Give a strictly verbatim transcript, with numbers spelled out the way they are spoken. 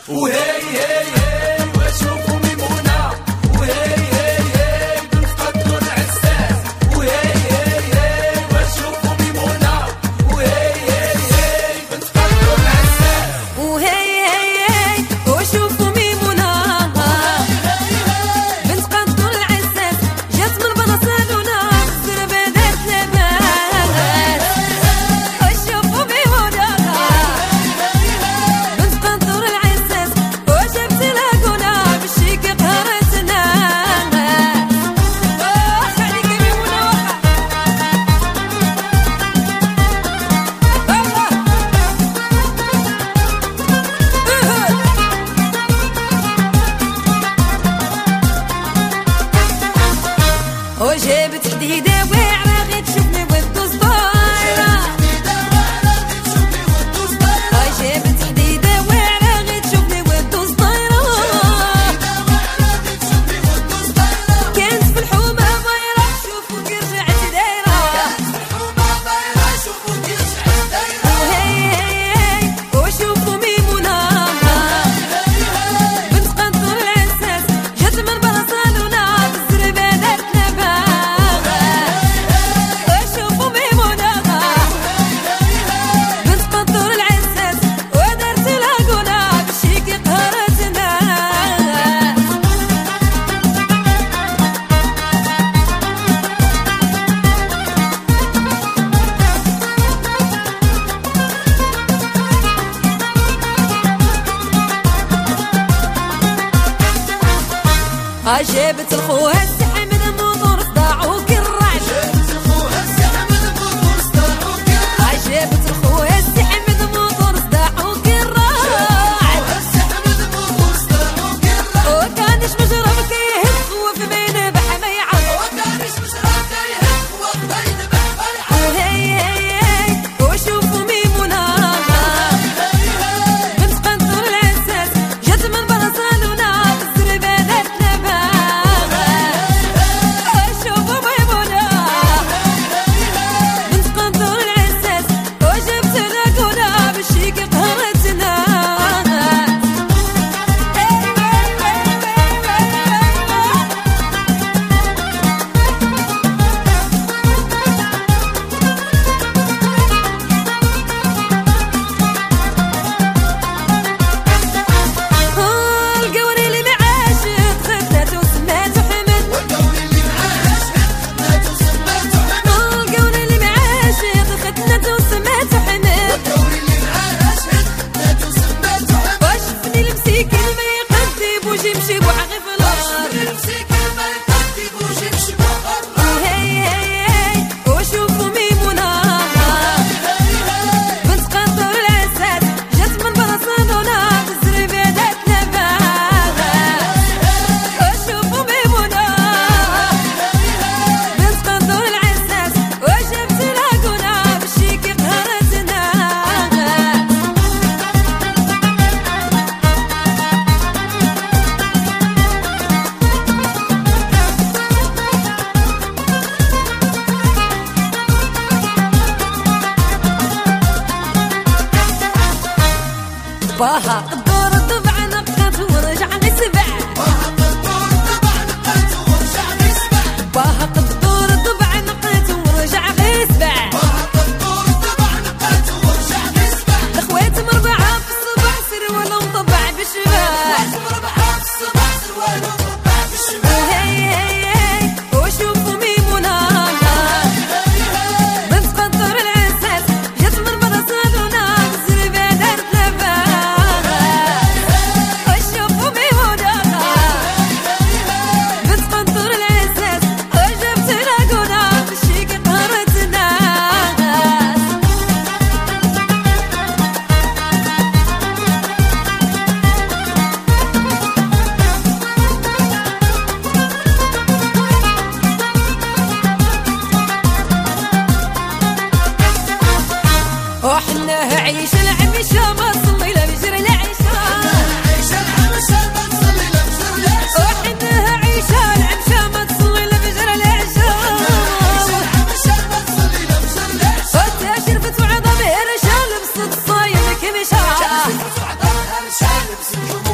وهي هي هي واشوفوا ميمونة، وهي هي هي بنت قدر العساس، وهي هي هي واشوفوا ميمونة، وهي هي هي بنت قدر العساس، وهي هي هي واشوفوا ميمونة بنت قدر العساس، جات من برسلونة الزربة دارت لباس، واشوفوا ميمونة بنت قدر العساس وجبت لها بالشيك قهرتنا. واخ عليك ميمونة واخا وجابت حديدة واعرة غير تشوفني ودو صدايرة، وجابت حديدة واعرة غير تشوفني ودو صدايرة، كانت في الحومة بايرة شوفوا كي رجعت دايرة، وهي هي هي وشوفوا ميمونة بنت قدر العساس، جات من برسلونة بالزربة دارت لباس، وشوفوا ميمونة بنت قدر العساس ودارت لها قناع بالشيك قهرتنا. عجبت الخوها السحم الموتور صداعو كالرعد، عجبت الخوها السحم الموتور صداعو كالرعد، وكانش مجرب كيهز وفي بين بحما يعض، وهي هي هي وشوفوا ميمونة بنت قدر العساس، جات من برسلونة بالزربة دارت لباس، لبس الجمهور